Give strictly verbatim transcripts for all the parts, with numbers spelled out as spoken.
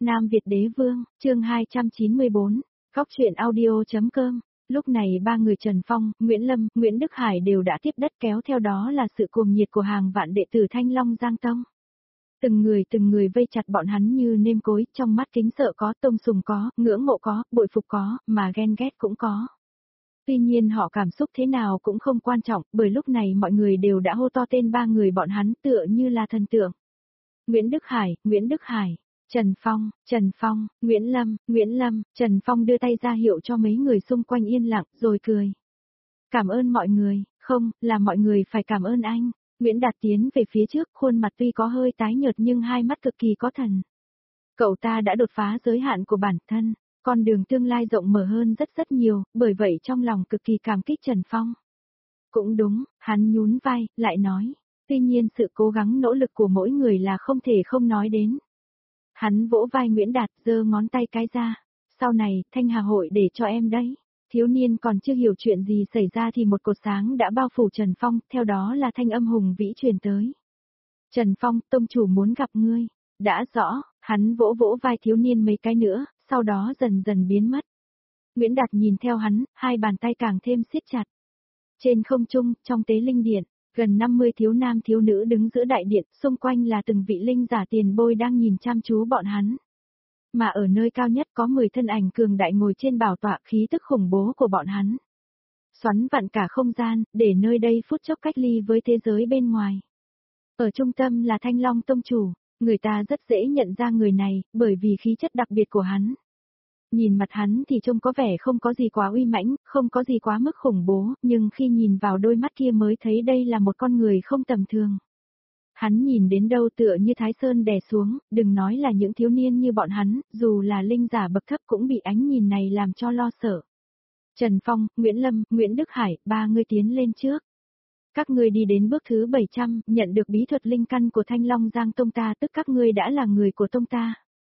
Nam Việt Đế Vương, chương hai trăm chín mươi bốn, Góc truyện audio.com. Lúc này ba người Trần Phong, Nguyễn Lâm, Nguyễn Đức Hải đều đã tiếp đất, kéo theo đó là sự cuồng nhiệt của hàng vạn đệ tử Thanh Long Giang Tông. Từng người từng người vây chặt bọn hắn như nêm cối, trong mắt kính sợ có, tôn sùng có, ngưỡng mộ có, bội phục có, mà ghen ghét cũng có. Tuy nhiên họ cảm xúc thế nào cũng không quan trọng, bởi lúc này mọi người đều đã hô to tên ba người bọn hắn tựa như là thần tượng. Nguyễn Đức Hải, Nguyễn Đức Hải, Trần Phong, Trần Phong, Nguyễn Lâm, Nguyễn Lâm, Trần Phong đưa tay ra hiệu cho mấy người xung quanh yên lặng, rồi cười. Cảm ơn mọi người, không, là mọi người phải cảm ơn anh. Nguyễn Đạt tiến về phía trước, khuôn mặt tuy có hơi tái nhợt nhưng hai mắt cực kỳ có thần. Cậu ta đã đột phá giới hạn của bản thân, con đường tương lai rộng mở hơn rất rất nhiều, bởi vậy trong lòng cực kỳ cảm kích Trần Phong. Cũng đúng, hắn nhún vai, lại nói, tuy nhiên sự cố gắng nỗ lực của mỗi người là không thể không nói đến. Hắn vỗ vai Nguyễn Đạt, giơ ngón tay cái ra, sau này, Thanh Hà hội để cho em đấy. Thiếu niên còn chưa hiểu chuyện gì xảy ra thì một cột sáng đã bao phủ Trần Phong, theo đó là thanh âm hùng vĩ truyền tới. Trần Phong, tông chủ muốn gặp ngươi. Đã rõ, hắn vỗ vỗ vai thiếu niên mấy cái nữa, sau đó dần dần biến mất. Nguyễn Đạt nhìn theo hắn, hai bàn tay càng thêm siết chặt. Trên không trung, trong tế linh điện, gần năm mươi thiếu nam thiếu nữ đứng giữa đại điện, xung quanh là từng vị linh giả tiền bối đang nhìn chăm chú bọn hắn. Mà ở nơi cao nhất có mười thân ảnh cường đại ngồi trên bảo tọa, khí tức khủng bố của bọn hắn. Xoắn vặn cả không gian, để nơi đây phút chốc cách ly với thế giới bên ngoài. Ở trung tâm là Thanh Long Tông Chủ, người ta rất dễ nhận ra người này, bởi vì khí chất đặc biệt của hắn. Nhìn mặt hắn thì trông có vẻ không có gì quá uy mãnh, không có gì quá mức khủng bố, nhưng khi nhìn vào đôi mắt kia mới thấy đây là một con người không tầm thường. Hắn nhìn đến đâu tựa như Thái Sơn đè xuống, đừng nói là những thiếu niên như bọn hắn, dù là linh giả bậc thấp cũng bị ánh nhìn này làm cho lo sợ. Trần Phong, Nguyễn Lâm, Nguyễn Đức Hải, ba người tiến lên trước. Các ngươi đi đến bước thứ bảy trăm, nhận được bí thuật linh căn của Thanh Long Giang Tông ta, tức các ngươi đã là người của tông ta.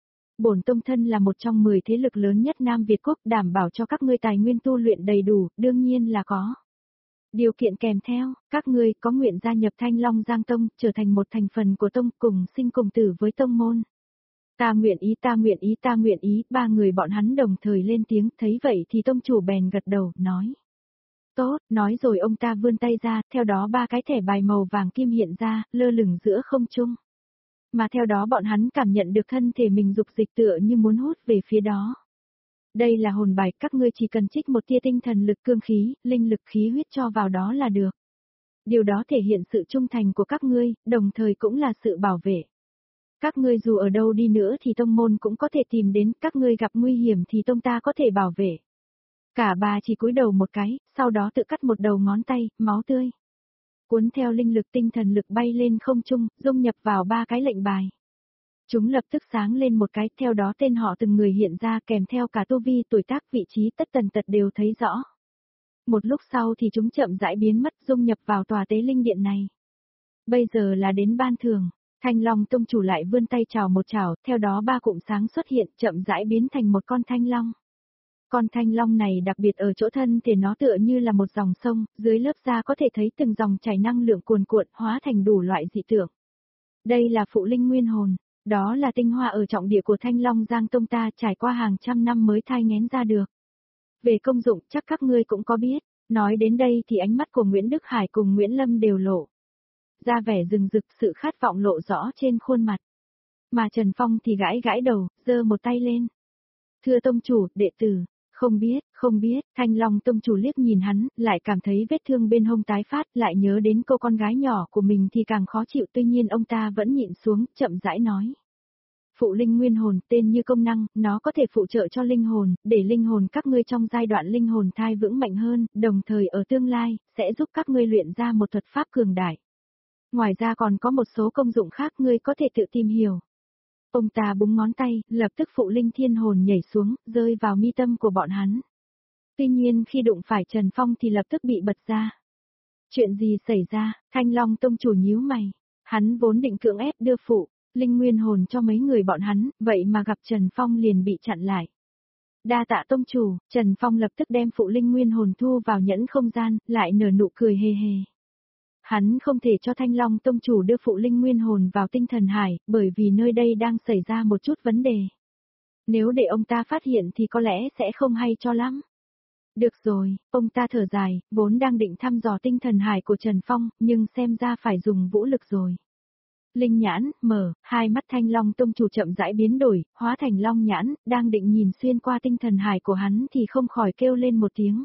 Bổn tông thân là một trong mười thế lực lớn nhất Nam Việt Quốc, đảm bảo cho các ngươi tài nguyên tu luyện đầy đủ, đương nhiên là có. Điều kiện kèm theo, các ngươi có nguyện gia nhập Thanh Long Giang Tông, trở thành một thành phần của tông, cùng sinh cùng tử với tông môn. Ta nguyện ý, ta nguyện ý, ta nguyện ý, ba người bọn hắn đồng thời lên tiếng, thấy vậy thì tông chủ bèn gật đầu, nói. Tốt, nói rồi ông ta vươn tay ra, theo đó ba cái thẻ bài màu vàng kim hiện ra, lơ lửng giữa không trung. Mà theo đó bọn hắn cảm nhận được thân thể mình dục dịch tựa như muốn hút về phía đó. Đây là hồn bài, các ngươi chỉ cần trích một tia tinh thần lực cương khí, linh lực khí huyết cho vào đó là được. Điều đó thể hiện sự trung thành của các ngươi, đồng thời cũng là sự bảo vệ. Các ngươi dù ở đâu đi nữa thì tông môn cũng có thể tìm đến, các ngươi gặp nguy hiểm thì tông ta có thể bảo vệ. Cả ba chỉ cúi đầu một cái, sau đó tự cắt một đầu ngón tay, máu tươi. Cuốn theo linh lực tinh thần lực bay lên không trung, dung nhập vào ba cái lệnh bài. Chúng lập tức sáng lên một cái, theo đó tên họ từng người hiện ra kèm theo cả tu vi, tuổi tác, vị trí tất tần tật đều thấy rõ. Một lúc sau thì chúng chậm rãi biến mất, dung nhập vào tòa tế linh điện này. Bây giờ là đến ban thưởng, Thanh Long Tông chủ lại vươn tay chào một chào, theo đó ba cụm sáng xuất hiện, chậm rãi biến thành một con thanh long. Con thanh long này đặc biệt ở chỗ thân thì nó tựa như là một dòng sông, dưới lớp da có thể thấy từng dòng chảy năng lượng cuồn cuộn hóa thành đủ loại dị tượng. Đây là phụ linh nguyên hồn, đó là tinh hoa ở trọng địa của Thanh Long Giang Tông ta trải qua hàng trăm năm mới thai nghén ra được. Về công dụng chắc các ngươi cũng có biết, nói đến đây thì ánh mắt của Nguyễn Đức Hải cùng Nguyễn Lâm đều lộ. Ra vẻ rừng rực, sự khát vọng lộ rõ trên khuôn mặt. Mà Trần Phong thì gãi gãi đầu, giơ một tay lên. Thưa tông chủ, đệ tử. Không biết, không biết, Thanh Long Tông chủ liếc nhìn hắn, lại cảm thấy vết thương bên hông tái phát, lại nhớ đến cô con gái nhỏ của mình thì càng khó chịu, tuy nhiên ông ta vẫn nhịn xuống, chậm rãi nói. Phụ linh nguyên hồn, tên như công năng, nó có thể phụ trợ cho linh hồn, để linh hồn các ngươi trong giai đoạn linh hồn thai vững mạnh hơn, đồng thời ở tương lai, sẽ giúp các ngươi luyện ra một thuật pháp cường đại. Ngoài ra còn có một số công dụng khác ngươi có thể tự tìm hiểu. Ông ta búng ngón tay, lập tức phụ linh thiên hồn nhảy xuống, rơi vào mi tâm của bọn hắn. Tuy nhiên khi đụng phải Trần Phong thì lập tức bị bật ra. Chuyện gì xảy ra, Thanh Long Tông chủ nhíu mày. Hắn vốn định cưỡng ép đưa phụ linh nguyên hồn cho mấy người bọn hắn, vậy mà gặp Trần Phong liền bị chặn lại. Đa tạ tông chủ, Trần Phong lập tức đem phụ linh nguyên hồn thu vào nhẫn không gian, lại nở nụ cười hề hề. Hắn không thể cho Thanh Long Tông chủ đưa phụ linh nguyên hồn vào tinh thần hải, bởi vì nơi đây đang xảy ra một chút vấn đề. Nếu để ông ta phát hiện thì có lẽ sẽ không hay cho lắm. Được rồi, ông ta thở dài, vốn đang định thăm dò tinh thần hải của Trần Phong, nhưng xem ra phải dùng vũ lực rồi. Linh nhãn, mở, hai mắt Thanh Long Tông chủ chậm rãi biến đổi, hóa thành long nhãn, đang định nhìn xuyên qua tinh thần hải của hắn thì không khỏi kêu lên một tiếng.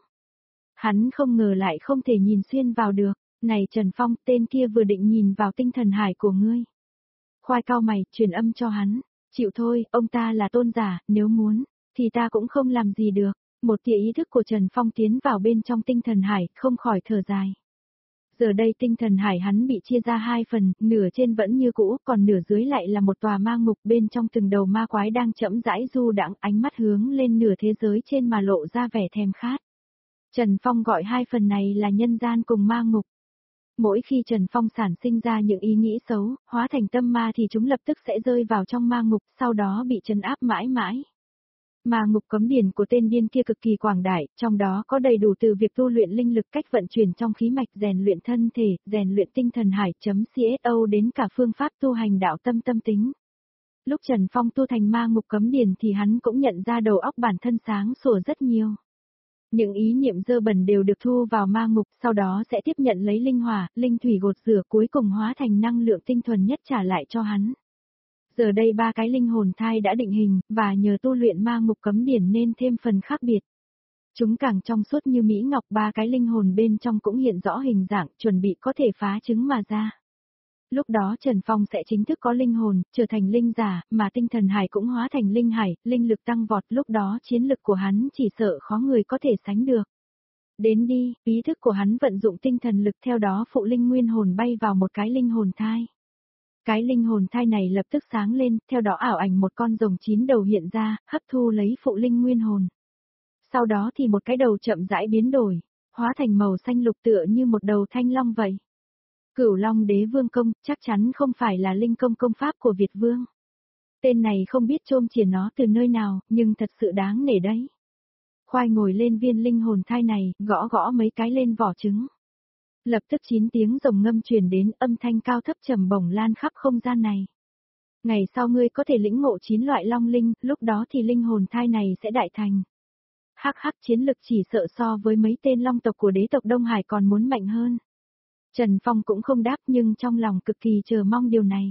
Hắn không ngờ lại không thể nhìn xuyên vào được, này Trần Phong, tên kia vừa định nhìn vào tinh thần hải của ngươi. Khoai cao mày, truyền âm cho hắn, chịu thôi, ông ta là tôn giả, nếu muốn, thì ta cũng không làm gì được. Một tia ý thức của Trần Phong tiến vào bên trong tinh thần hải, không khỏi thở dài. Giờ đây tinh thần hải hắn bị chia ra hai phần, nửa trên vẫn như cũ, còn nửa dưới lại là một tòa ma ngục, bên trong từng đầu ma quái đang chậm rãi du đãng, ánh mắt hướng lên nửa thế giới trên mà lộ ra vẻ thèm khát. Trần Phong gọi hai phần này là nhân gian cùng ma ngục. Mỗi khi Trần Phong sản sinh ra những ý nghĩ xấu, hóa thành tâm ma thì chúng lập tức sẽ rơi vào trong ma ngục, sau đó bị trấn áp mãi mãi. Ma ngục cấm điển của tên điên kia cực kỳ quảng đại, trong đó có đầy đủ từ việc tu luyện linh lực, cách vận chuyển trong khí mạch, rèn luyện thân thể, rèn luyện tinh thần hải.co đến cả phương pháp tu hành đạo tâm tâm tính. Lúc Trần Phong tu thành ma ngục cấm điển thì hắn cũng nhận ra đầu óc bản thân sáng sủa rất nhiều. Những ý niệm dơ bẩn đều được thu vào ma ngục, sau đó sẽ tiếp nhận lấy linh hỏa, linh thủy gột rửa, cuối cùng hóa thành năng lượng tinh thuần nhất trả lại cho hắn. Giờ đây ba cái linh hồn thai đã định hình, và nhờ tu luyện ma ngục cấm điển nên thêm phần khác biệt. Chúng càng trong suốt như mỹ ngọc, ba cái linh hồn bên trong cũng hiện rõ hình dạng, chuẩn bị có thể phá trứng mà ra. Lúc đó Trần Phong sẽ chính thức có linh hồn, trở thành linh giả, mà tinh thần hải cũng hóa thành linh hải, linh lực tăng vọt, lúc đó chiến lực của hắn chỉ sợ khó người có thể sánh được. Đến đi, ý thức của hắn vận dụng tinh thần lực, theo đó phụ linh nguyên hồn bay vào một cái linh hồn thai. Cái linh hồn thai này lập tức sáng lên, theo đó ảo ảnh một con rồng chín đầu hiện ra, hấp thu lấy phụ linh nguyên hồn. Sau đó thì một cái đầu chậm rãi biến đổi, hóa thành màu xanh lục tựa như một đầu thanh long vậy. Cửu Long Đế Vương Công, chắc chắn không phải là linh công công pháp của Việt Vương. Tên này không biết chôm chìa nó từ nơi nào, nhưng thật sự đáng nể đấy. Khoai ngồi lên viên linh hồn thai này, gõ gõ mấy cái lên vỏ trứng. Lập tức chín tiếng rồng ngâm truyền đến, âm thanh cao thấp trầm bổng lan khắp không gian này. Ngày sau ngươi có thể lĩnh ngộ chín loại long linh, lúc đó thì linh hồn thai này sẽ đại thành. Hắc hắc, chiến lực chỉ sợ so với mấy tên long tộc của đế tộc Đông Hải còn muốn mạnh hơn. Trần Phong cũng không đáp, nhưng trong lòng cực kỳ chờ mong điều này.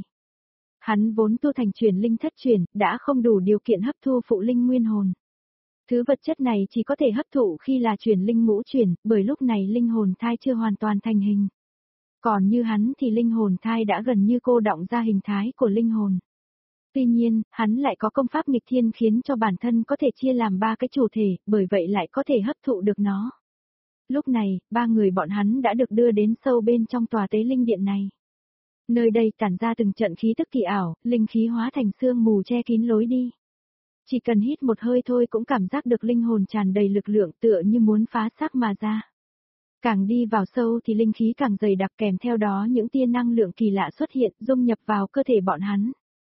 Hắn vốn tu thành chuyển linh thất chuyển, đã không đủ điều kiện hấp thu phụ linh nguyên hồn. Thứ vật chất này chỉ có thể hấp thụ khi là chuyển linh ngũ chuyển, bởi lúc này linh hồn thai chưa hoàn toàn thành hình. Còn như hắn thì linh hồn thai đã gần như cô đọng ra hình thái của linh hồn. Tuy nhiên, hắn lại có công pháp nghịch thiên khiến cho bản thân có thể chia làm ba cái chủ thể, bởi vậy lại có thể hấp thụ được nó. Lúc này, ba người bọn hắn đã được đưa đến sâu bên trong tòa tế linh điện này. Nơi đây tản ra từng trận khí tức kỳ ảo, linh khí hóa thành sương mù che kín lối đi. Chỉ cần hít một hơi thôi cũng cảm giác được linh hồn tràn đầy lực lượng, tựa như muốn phá xác mà ra. Càng đi vào sâu thì linh khí càng dày đặc, kèm theo đó những tia năng lượng kỳ lạ xuất hiện, dung nhập vào cơ thể bọn hắn.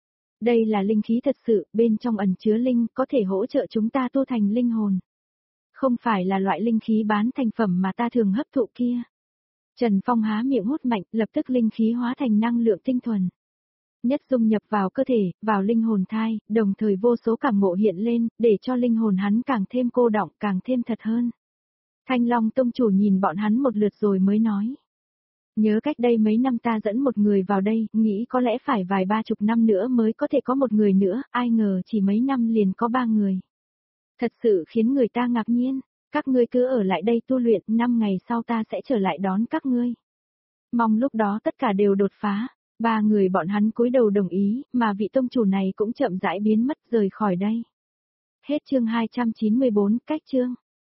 Đây là linh khí thật sự, bên trong ẩn chứa linh, có thể hỗ trợ chúng ta tu thành linh hồn. Không phải là loại linh khí bán thành phẩm mà ta thường hấp thụ kia. Trần Phong há miệng hút mạnh, lập tức linh khí hóa thành năng lượng tinh thuần. Nhất dung nhập vào cơ thể, vào linh hồn thai, đồng thời vô số cảm ngộ hiện lên, để cho linh hồn hắn càng thêm cô đọng, càng thêm thật hơn. Thanh Long Tông chủ nhìn bọn hắn một lượt rồi mới nói. Nhớ cách đây mấy năm ta dẫn một người vào đây, nghĩ có lẽ phải vài ba chục năm nữa mới có thể có một người nữa, ai ngờ chỉ mấy năm liền có ba người. Thật sự khiến người ta ngạc nhiên, các ngươi cứ ở lại đây tu luyện, năm ngày sau ta sẽ trở lại đón các ngươi. Mong lúc đó tất cả đều đột phá, ba người bọn hắn cúi đầu đồng ý, mà vị tông chủ này cũng chậm rãi biến mất rời khỏi đây. Hết chương hai trăm chín mươi bốn, cách chương.